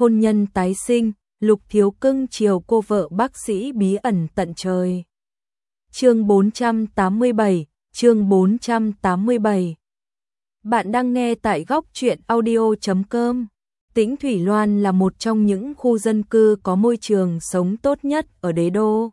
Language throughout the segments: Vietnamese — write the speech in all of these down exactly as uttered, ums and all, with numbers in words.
hôn nhân tái sinh, Lục Thiếu cưng chiều cô vợ bác sĩ bí ẩn tận trời. Chương bốn trăm tám mươi bảy, chương bốn trăm tám mươi bảy. Bạn đang nghe tại góc truyện audio chấm com. Tĩnh Thủy Loan là một trong những khu dân cư có môi trường sống tốt nhất ở đế đô.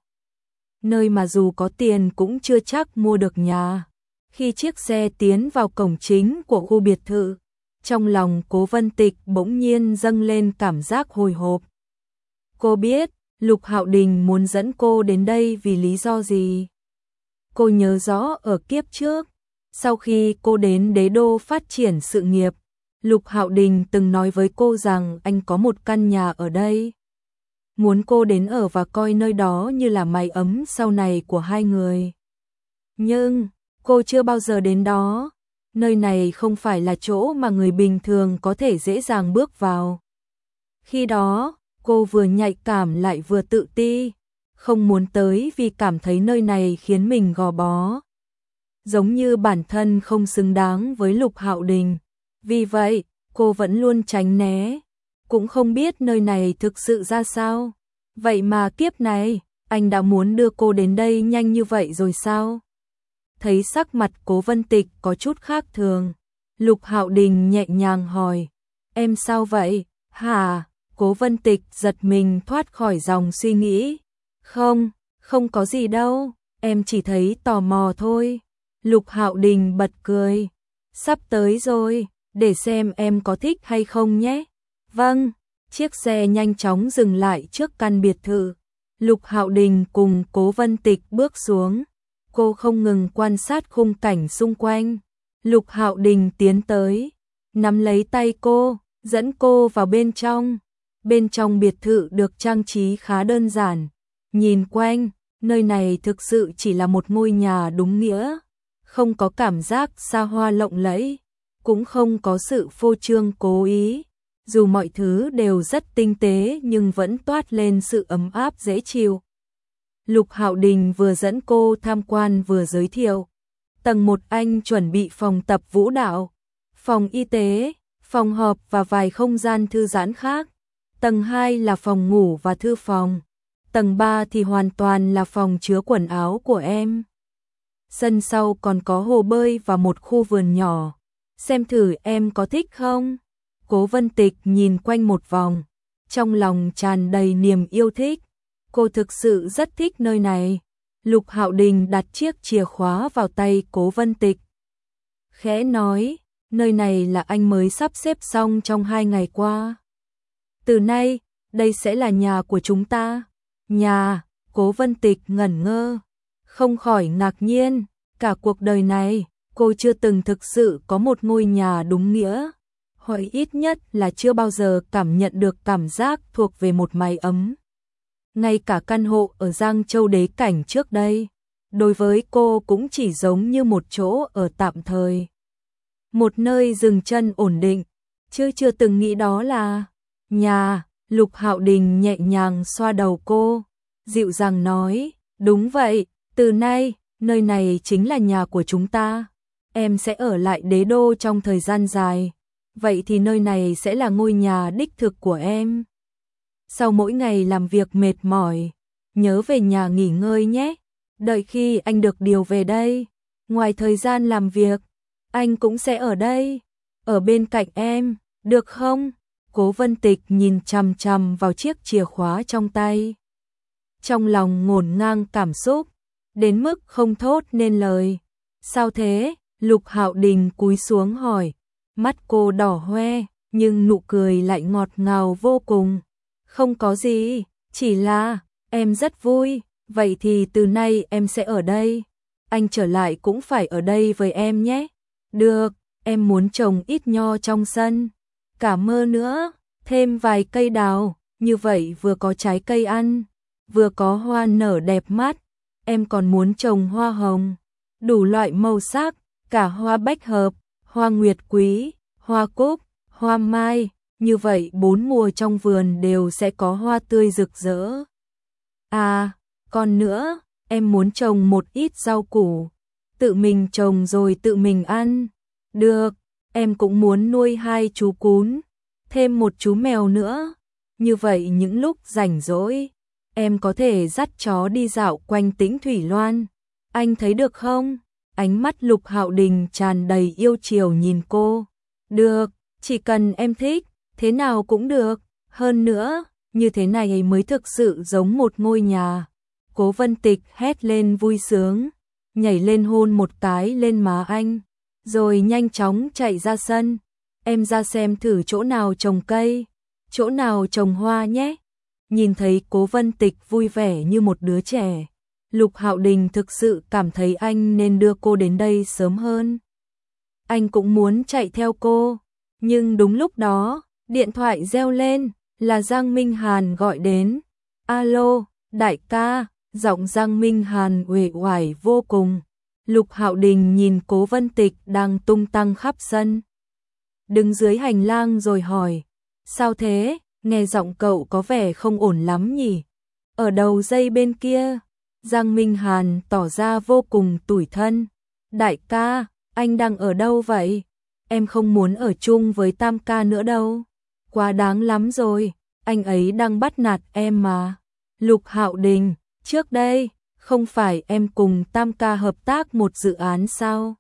Nơi mà dù có tiền cũng chưa chắc mua được nhà. Khi chiếc xe tiến vào cổng chính của khu biệt thự, trong lòng Cố Vân Tịch bỗng nhiên dâng lên cảm giác hồi hộp. Cô biết Lục Hạo Đình muốn dẫn cô đến đây vì lý do gì. Cô nhớ rõ ở kiếp trước, sau khi cô đến đế đô phát triển sự nghiệp, Lục Hạo Đình từng nói với cô rằng anh có một căn nhà ở đây. Muốn cô đến ở và coi nơi đó như là mái ấm sau này của hai người. Nhưng, cô chưa bao giờ đến đó. Nơi này không phải là chỗ mà người bình thường có thể dễ dàng bước vào. Khi đó, cô vừa nhạy cảm lại vừa tự ti, không muốn tới vì cảm thấy nơi này khiến mình gò bó. Giống như bản thân không xứng đáng với Lục Hạo Đình. Vì vậy, cô vẫn luôn tránh né, cũng không biết nơi này thực sự ra sao. Vậy mà kiếp này, anh đã muốn đưa cô đến đây nhanh như vậy rồi sao? Thấy sắc mặt Cố Vân Tịch có chút khác thường, Lục Hạo Đình nhẹ nhàng hỏi, em sao vậy? Hả? Cố Vân Tịch giật mình thoát khỏi dòng suy nghĩ. Không, không có gì đâu, em chỉ thấy tò mò thôi. Lục Hạo Đình bật cười, sắp tới rồi, để xem em có thích hay không nhé. Vâng, chiếc xe nhanh chóng dừng lại trước căn biệt thự. Lục Hạo Đình cùng Cố Vân Tịch bước xuống. Cô không ngừng quan sát khung cảnh xung quanh. Lục Hạo Đình tiến tới, nắm lấy tay cô, dẫn cô vào bên trong. Bên trong biệt thự được trang trí khá đơn giản. Nhìn quanh, nơi này thực sự chỉ là một ngôi nhà đúng nghĩa. Không có cảm giác xa hoa lộng lẫy, cũng không có sự phô trương cố ý. Dù mọi thứ đều rất tinh tế nhưng vẫn toát lên sự ấm áp dễ chịu. Lục Hạo Đình vừa dẫn cô tham quan vừa giới thiệu. Tầng một anh chuẩn bị phòng tập vũ đạo, phòng y tế, phòng họp và vài không gian thư giãn khác. Tầng hai là phòng ngủ và thư phòng. Tầng ba thì hoàn toàn là phòng chứa quần áo của em. Sân sau còn có hồ bơi và một khu vườn nhỏ. Xem thử em có thích không? Cố Vân Tịch nhìn quanh một vòng, trong lòng tràn đầy niềm yêu thích. Cô thực sự rất thích nơi này. Lục Hạo Đình đặt chiếc chìa khóa vào tay Cố Vân Tịch. Khẽ nói, nơi này là anh mới sắp xếp xong trong hai ngày qua. Từ nay, đây sẽ là nhà của chúng ta. Nhà, Cố Vân Tịch ngẩn ngơ, không khỏi ngạc nhiên. Cả cuộc đời này, cô chưa từng thực sự có một ngôi nhà đúng nghĩa. Hoặc ít nhất là chưa bao giờ cảm nhận được cảm giác thuộc về một mái ấm. Ngay cả căn hộ ở Giang Châu Đế Cảnh trước đây, đối với cô cũng chỉ giống như một chỗ ở tạm thời. Một nơi dừng chân ổn định, chứ chưa từng nghĩ đó là nhà. Lục Hạo Đình nhẹ nhàng xoa đầu cô, dịu dàng nói, đúng vậy, từ nay, nơi này chính là nhà của chúng ta. Em sẽ ở lại đế đô trong thời gian dài, vậy thì nơi này sẽ là ngôi nhà đích thực của em. Sau mỗi ngày làm việc mệt mỏi, nhớ về nhà nghỉ ngơi nhé. Đợi khi anh được điều về đây, ngoài thời gian làm việc, anh cũng sẽ ở đây, ở bên cạnh em, được không? Cố Vân Tịch nhìn chằm chằm vào chiếc chìa khóa trong tay. Trong lòng ngổn ngang cảm xúc, đến mức không thốt nên lời. Sao thế? Lục Hạo Đình cúi xuống hỏi. Mắt cô đỏ hoe, nhưng nụ cười lại ngọt ngào vô cùng. Không có gì, chỉ là, em rất vui, vậy thì từ nay em sẽ ở đây. Anh trở lại cũng phải ở đây với em nhé. Được, em muốn trồng ít nho trong sân. Cả mơ nữa, thêm vài cây đào, như vậy vừa có trái cây ăn, vừa có hoa nở đẹp mắt. Em còn muốn trồng hoa hồng, đủ loại màu sắc, cả hoa bách hợp, hoa nguyệt quý, hoa cúc, hoa mai, như vậy bốn mùa trong vườn đều sẽ có hoa tươi rực rỡ. À, còn nữa, em muốn trồng một ít rau củ, tự mình trồng rồi tự mình ăn. Được, em cũng muốn nuôi hai chú cún, thêm một chú mèo nữa. như vậy những lúc rảnh rỗi, em có thể dắt chó đi dạo quanh Tĩnh Thủy Loan. Anh thấy được không? Ánh mắt Lục Hạo Đình tràn đầy yêu chiều nhìn cô. Được, chỉ cần em thích, thế nào cũng được. Hơn nữa, như thế này mới thực sự giống một ngôi nhà. Cố Vân Tịch hét lên vui sướng, nhảy lên hôn một cái lên má anh, rồi nhanh chóng chạy ra sân. Em ra xem thử chỗ nào trồng cây, chỗ nào trồng hoa nhé. Nhìn thấy Cố Vân Tịch vui vẻ như một đứa trẻ, Lục Hạo Đình thực sự cảm thấy anh nên đưa cô đến đây sớm hơn. Anh cũng muốn chạy theo cô, nhưng đúng lúc đó, điện thoại reo lên, là Giang Minh Hàn gọi đến. Alo, đại ca, giọng Giang Minh Hàn uể oải vô cùng. Lục Hạo Đình nhìn Cố Vân Tịch đang tung tăng khắp sân, đứng dưới hành lang rồi hỏi, sao thế, nghe giọng cậu có vẻ không ổn lắm nhỉ? Ở đầu dây bên kia, Giang Minh Hàn tỏ ra vô cùng tủi thân. Đại ca, anh đang ở đâu vậy? Em không muốn ở chung với Tam ca nữa đâu. Quá đáng lắm rồi, anh ấy đang bắt nạt em mà. Lục Hạo Đình, trước đây, không phải em cùng Tam ca hợp tác một dự án sao?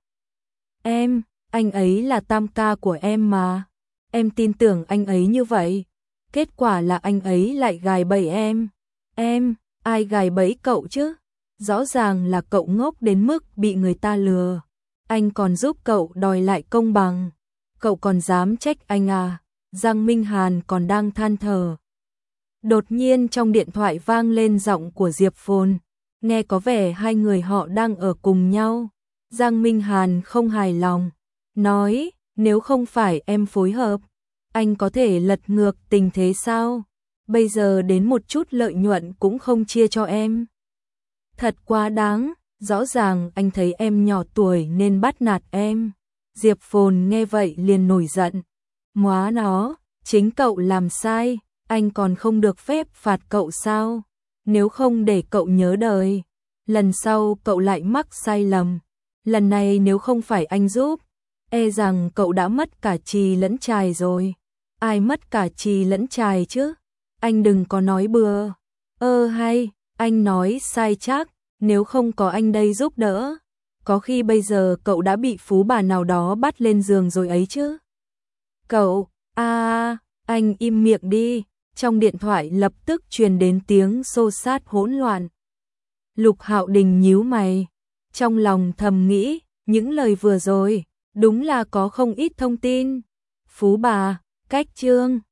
Em, anh ấy là Tam ca của em mà. Em tin tưởng anh ấy như vậy. Kết quả là anh ấy lại gài bẫy em. Em, ai gài bẫy cậu chứ? Rõ ràng là cậu ngốc đến mức bị người ta lừa. Anh còn giúp cậu đòi lại công bằng. Cậu còn dám trách anh à? Giang Minh Hàn còn đang than thở. Đột nhiên trong điện thoại vang lên giọng của Diệp Phồn. Nghe có vẻ hai người họ đang ở cùng nhau. Giang Minh Hàn không hài lòng, nói, nếu không phải em phối hợp, anh có thể lật ngược tình thế sao? Bây giờ đến một chút lợi nhuận cũng không chia cho em. Thật quá đáng, rõ ràng anh thấy em nhỏ tuổi nên bắt nạt em. Diệp Phồn nghe vậy liền nổi giận. Móa nó, chính cậu làm sai, anh còn không được phép phạt cậu sao? Nếu không để cậu nhớ đời, lần sau cậu lại mắc sai lầm. Lần này nếu không phải anh giúp, e rằng cậu đã mất cả chì lẫn chài rồi. Ai mất cả chì lẫn chài chứ? Anh đừng có nói bừa. Ơ hay, anh nói sai chắc, nếu không có anh đây giúp đỡ, có khi bây giờ cậu đã bị phú bà nào đó bắt lên giường rồi ấy chứ. Cậu, a, anh im miệng đi. Trong điện thoại lập tức truyền đến tiếng xô xát hỗn loạn. Lục Hạo Đình nhíu mày, trong lòng thầm nghĩ, những lời vừa rồi, đúng là có không ít thông tin. Phú bà, cách chương